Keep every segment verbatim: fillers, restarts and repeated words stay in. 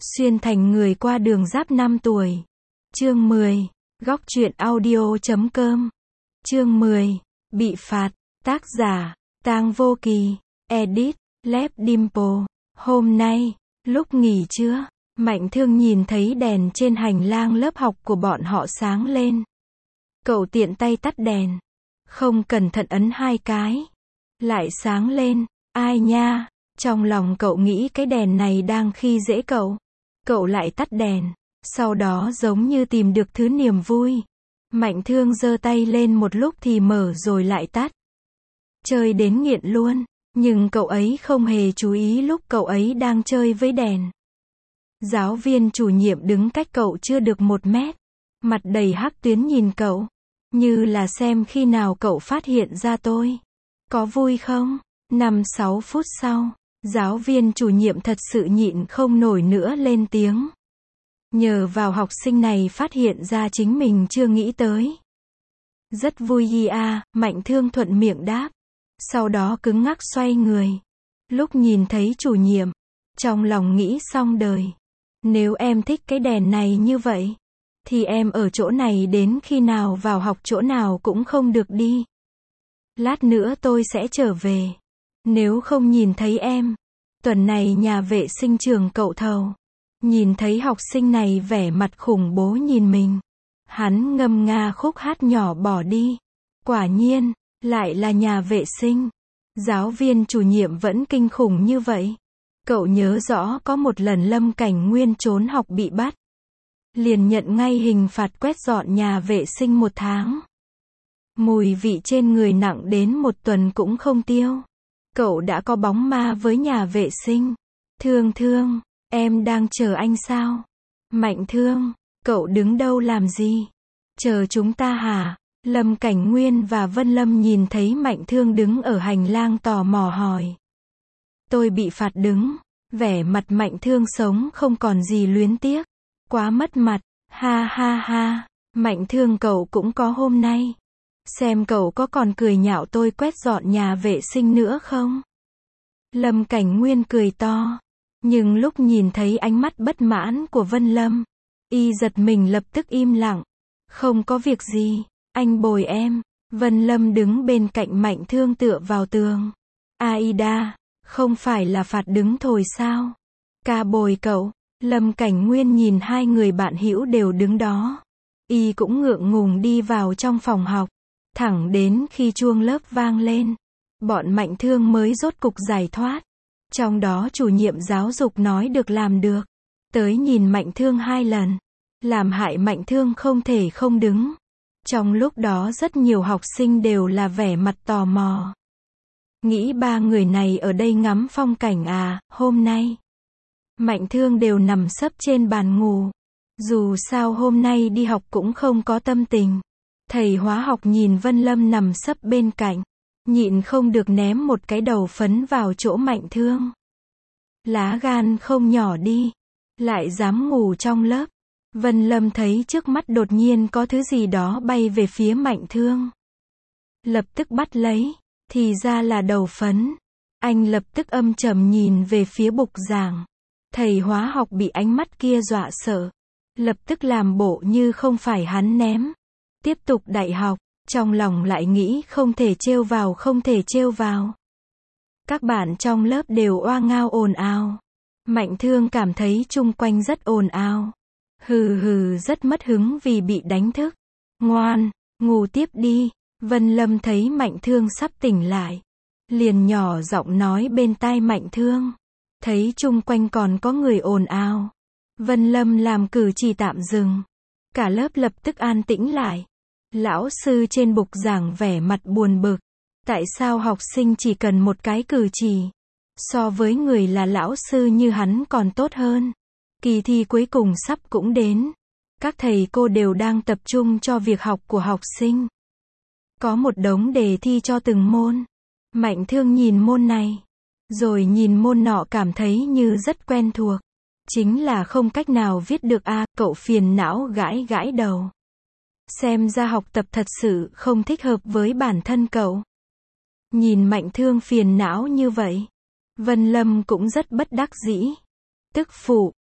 Xuyên thành người qua đường giáp năm tuổi. Chương mười. Góc truyện audio chấm com. Chương mười. Bị phạt. Tác giả, Tang Vô Kỳ. Edit, Lep Dimple. Hôm nay, lúc nghỉ trưa, Mạnh Thương nhìn thấy đèn trên hành lang lớp học của bọn họ sáng lên. Cậu tiện tay tắt đèn. Không cẩn thận ấn hai cái. Lại sáng lên. Ai nha? Trong lòng cậu nghĩ cái đèn này đang khi dễ cậu. Cậu lại tắt đèn. Sau đó giống như tìm được thứ niềm vui. Mạnh Thương giơ tay lên một lúc thì mở rồi lại tắt. Chơi đến nghiện luôn. Nhưng cậu ấy không hề chú ý lúc cậu ấy đang chơi với đèn. Giáo viên chủ nhiệm đứng cách cậu chưa được một mét. Mặt đầy hắc tuyến nhìn cậu. Như là xem khi nào cậu phát hiện ra tôi. Có vui không? Năm sáu phút sau, giáo viên chủ nhiệm thật sự nhịn không nổi nữa lên tiếng. Nhờ vào học sinh này phát hiện ra chính mình chưa nghĩ tới. Rất vui hi à, Mạnh Thương thuận miệng đáp. Sau đó cứng ngắc xoay người. Lúc nhìn thấy chủ nhiệm, trong lòng nghĩ xong đời. Nếu em thích cái đèn này như vậy, thì em ở chỗ này đến khi nào vào học chỗ nào cũng không được đi. Lát nữa tôi sẽ trở về. Nếu không nhìn thấy em, tuần này nhà vệ sinh trường cậu thầu. Nhìn thấy học sinh này vẻ mặt khủng bố nhìn mình. Hắn ngâm nga khúc hát nhỏ bỏ đi. Quả nhiên, lại là nhà vệ sinh. Giáo viên chủ nhiệm vẫn kinh khủng như vậy. Cậu nhớ rõ có một lần Lâm Cảnh Nguyên trốn học bị bắt. Liền nhận ngay hình phạt quét dọn nhà vệ sinh một tháng. Mùi vị trên người nặng đến một tuần cũng không tiêu. Cậu đã có bóng ma với nhà vệ sinh. Thương Thương, em đang chờ anh sao? Mạnh Thương, cậu đứng đâu làm gì? Chờ chúng ta hả? Lâm Cảnh Nguyên và Vân Lâm nhìn thấy Mạnh Thương đứng ở hành lang tò mò hỏi. Tôi bị phạt đứng. Vẻ mặt Mạnh Thương sống không còn gì luyến tiếc. Quá mất mặt. Ha ha ha. Mạnh Thương cậu cũng có hôm nay. Xem cậu có còn cười nhạo tôi quét dọn nhà vệ sinh nữa không? Lâm Cảnh Nguyên cười to. Nhưng lúc nhìn thấy ánh mắt bất mãn của Vân Lâm, y giật mình lập tức im lặng. Không có việc gì, anh bồi em. Vân Lâm đứng bên cạnh Mạnh Thương tựa vào tường. Aida, không phải là phạt đứng thôi sao? Ca bồi cậu. Lâm Cảnh Nguyên nhìn hai người bạn hữu đều đứng đó. Y cũng ngượng ngùng đi vào trong phòng học. Thẳng đến khi chuông lớp vang lên, bọn Mạnh Thương mới rốt cục giải thoát. Trong đó chủ nhiệm giáo dục nói được làm được. Tới nhìn Mạnh Thương hai lần. Làm hại Mạnh Thương không thể không đứng. Trong lúc đó rất nhiều học sinh đều là vẻ mặt tò mò. Nghĩ ba người này ở đây ngắm phong cảnh à, hôm nay. Mạnh Thương đều nằm sấp trên bàn ngủ. Dù sao hôm nay đi học cũng không có tâm tình. Thầy hóa học nhìn Vân Lâm nằm sấp bên cạnh. Nhịn không được ném một cái đầu phấn vào chỗ Mạnh Thương. Lá gan không nhỏ đi. Lại dám ngủ trong lớp. Vân Lâm thấy trước mắt đột nhiên có thứ gì đó bay về phía Mạnh Thương. Lập tức bắt lấy. Thì ra là đầu phấn. Anh lập tức âm trầm nhìn về phía bục giảng. Thầy hóa học bị ánh mắt kia dọa sợ. Lập tức làm bộ như không phải hắn ném. Tiếp tục đại học. Trong lòng lại nghĩ không thể trêu vào không thể trêu vào. Các bạn trong lớp đều oa ngao ồn ào. Mạnh Thương cảm thấy chung quanh rất ồn ào. Hừ hừ rất mất hứng vì bị đánh thức. Ngoan, ngủ tiếp đi. Vân Lâm thấy Mạnh Thương sắp tỉnh lại. Liền nhỏ giọng nói bên tai Mạnh Thương. Thấy chung quanh còn có người ồn ào. Vân Lâm làm cử chỉ tạm dừng. Cả lớp lập tức an tĩnh lại. Lão sư trên bục giảng vẻ mặt buồn bực. Tại sao học sinh chỉ cần một cái cử chỉ, so với người là lão sư như hắn còn tốt hơn. Kỳ thi cuối cùng sắp cũng đến. Các thầy cô đều đang tập trung cho việc học của học sinh. Có một đống đề thi cho từng môn. Mạnh Thương nhìn môn này, rồi nhìn môn nọ cảm thấy như rất quen thuộc. Chính là không cách nào viết được a, à, cậu phiền não gãi gãi đầu. Xem ra học tập thật sự không thích hợp với bản thân cậu. Nhìn Mạnh Thương phiền não như vậy, Vân Lâm cũng rất bất đắc dĩ. Tức phụ,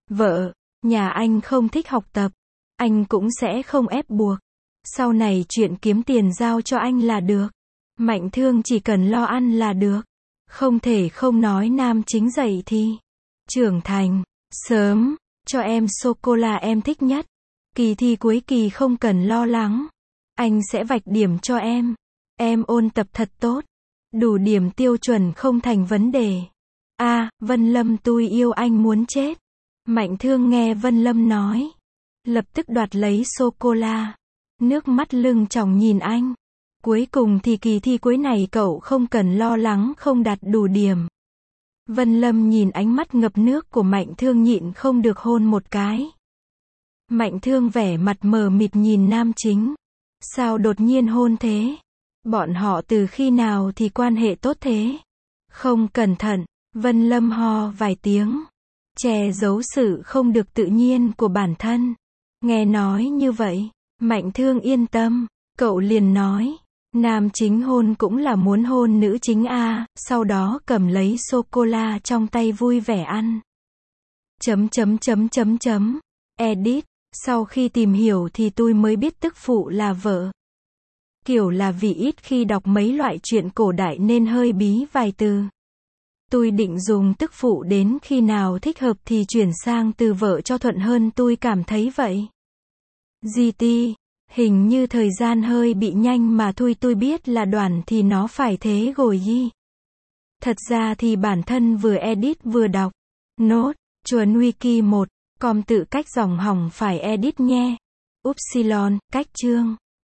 Vợ, nhà anh không thích học tập. Anh cũng sẽ không ép buộc. Sau này chuyện kiếm tiền giao cho anh là được. Mạnh Thương chỉ cần lo ăn là được. Không thể không nói nam chính dậy thì. Trưởng thành. Sớm. Cho em sô-cô-la em thích nhất. Kỳ thi cuối kỳ không cần lo lắng. Anh sẽ vạch điểm cho em. Em ôn tập thật tốt. Đủ điểm tiêu chuẩn không thành vấn đề. A, à, Vân Lâm tôi yêu anh muốn chết. Mạnh Thương nghe Vân Lâm nói. Lập tức đoạt lấy sô-cô-la. Nước mắt lưng tròng nhìn anh. Cuối cùng thì kỳ thi cuối này cậu không cần lo lắng không đạt đủ điểm. Vân Lâm nhìn ánh mắt ngập nước của Mạnh Thương nhịn không được hôn một cái. Mạnh Thương vẻ mặt mờ mịt nhìn nam chính. Sao đột nhiên hôn thế? Bọn họ từ khi nào thì quan hệ tốt thế? Không cẩn thận, Vân Lâm ho vài tiếng. Che giấu sự không được tự nhiên của bản thân. Nghe nói như vậy, Mạnh Thương yên tâm. Cậu liền nói. Nam chính hôn cũng là muốn hôn nữ chính a, sau đó cầm lấy sô-cô-la trong tay vui vẻ ăn. Chấm chấm chấm chấm chấm. Edit. Sau khi tìm hiểu thì tôi mới biết tức phụ là vợ. Kiểu là vì ít khi đọc mấy loại truyện cổ đại nên hơi bí vài từ. Tôi định dùng tức phụ đến khi nào thích hợp thì chuyển sang từ vợ cho thuận hơn, tôi cảm thấy vậy. giê tê, hình như thời gian hơi bị nhanh mà thôi, tôi biết là đoàn thì nó phải thế rồi gì. Thật ra thì bản thân vừa edit vừa đọc. Nốt, chuẩn wiki một, com tự cách dòng hỏng phải edit nhé. Upsilon, cách chương.